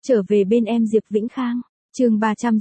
Trở về bên em Diệp Vĩnh Khang. Chương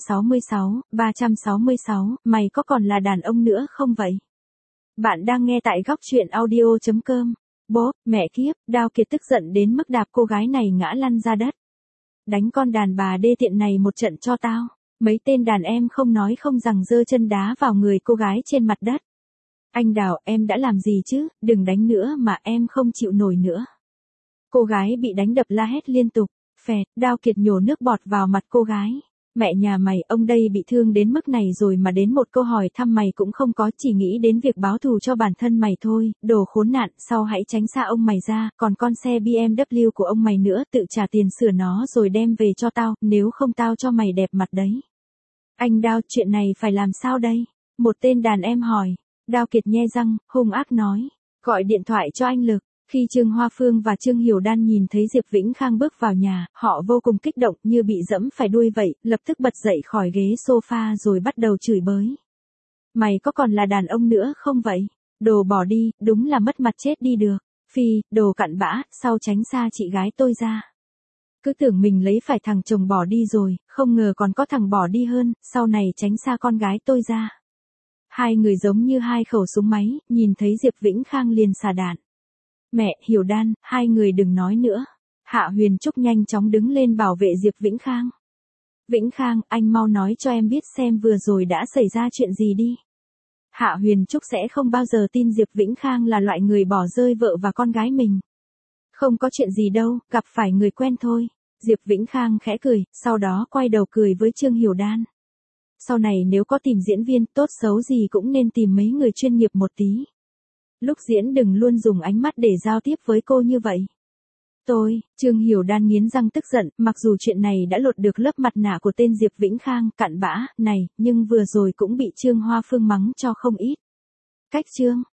366, mày có còn là đàn ông nữa không vậy? Bạn đang nghe tại góc truyện audio.com. Bố, mẹ kiếp, Đao Kiệt tức giận đến mức đạp cô gái này ngã lăn ra đất. Đánh con đàn bà đê tiện này một trận cho tao. Mấy tên đàn em không nói không rằng giơ chân đá vào người cô gái trên mặt đất. Anh Đào, em đã làm gì chứ, đừng đánh nữa mà em không chịu nổi nữa. Cô gái bị đánh đập la hét liên tục. Phẹt, Đao Kiệt nhổ nước bọt vào mặt cô gái. Mẹ nhà mày, ông đây bị thương đến mức này rồi mà đến một câu hỏi thăm mày cũng không có, chỉ nghĩ đến việc báo thù cho bản thân mày thôi, đồ khốn nạn, sau hãy tránh xa ông mày ra, còn con xe BMW của ông mày nữa, tự trả tiền sửa nó rồi đem về cho tao, nếu không tao cho mày đẹp mặt đấy. Anh Đao, chuyện này phải làm sao đây? Một tên đàn em hỏi. Đao Kiệt nhe răng, hung ác nói, gọi điện thoại cho anh Lực. Khi Trương Hoa Phương và Trương Hiểu Đan nhìn thấy Diệp Vĩnh Khang bước vào nhà, họ vô cùng kích động như bị dẫm phải đuôi vậy, lập tức bật dậy khỏi ghế sofa rồi bắt đầu chửi bới. Mày có còn là đàn ông nữa không vậy? Đồ bỏ đi, đúng là mất mặt chết đi được. Phi, đồ cặn bã, sau tránh xa chị gái tôi ra. Cứ tưởng mình lấy phải thằng chồng bỏ đi rồi, không ngờ còn có thằng bỏ đi hơn, sau này tránh xa con gái tôi ra. Hai người giống như hai khẩu súng máy, nhìn thấy Diệp Vĩnh Khang liền xả đạn. Mẹ, Hiểu Đan, hai người đừng nói nữa. Hạ Huyền Trúc nhanh chóng đứng lên bảo vệ Diệp Vĩnh Khang. Vĩnh Khang, anh mau nói cho em biết xem vừa rồi đã xảy ra chuyện gì đi. Hạ Huyền Trúc sẽ không bao giờ tin Diệp Vĩnh Khang là loại người bỏ rơi vợ và con gái mình. Không có chuyện gì đâu, gặp phải người quen thôi. Diệp Vĩnh Khang khẽ cười, sau đó quay đầu cười với Trương Hiểu Đan. Sau này nếu có tìm diễn viên, tốt xấu gì cũng nên tìm mấy người chuyên nghiệp một tí. Lúc diễn đừng luôn dùng ánh mắt để giao tiếp với cô như vậy. Trương Hiểu Đan nghiến răng tức giận, mặc dù chuyện này đã lột được lớp mặt nạ của tên Diệp Vĩnh Khang, cặn bã, này, nhưng vừa rồi cũng bị Trương Hoa Phương mắng cho không ít. Cách Trương,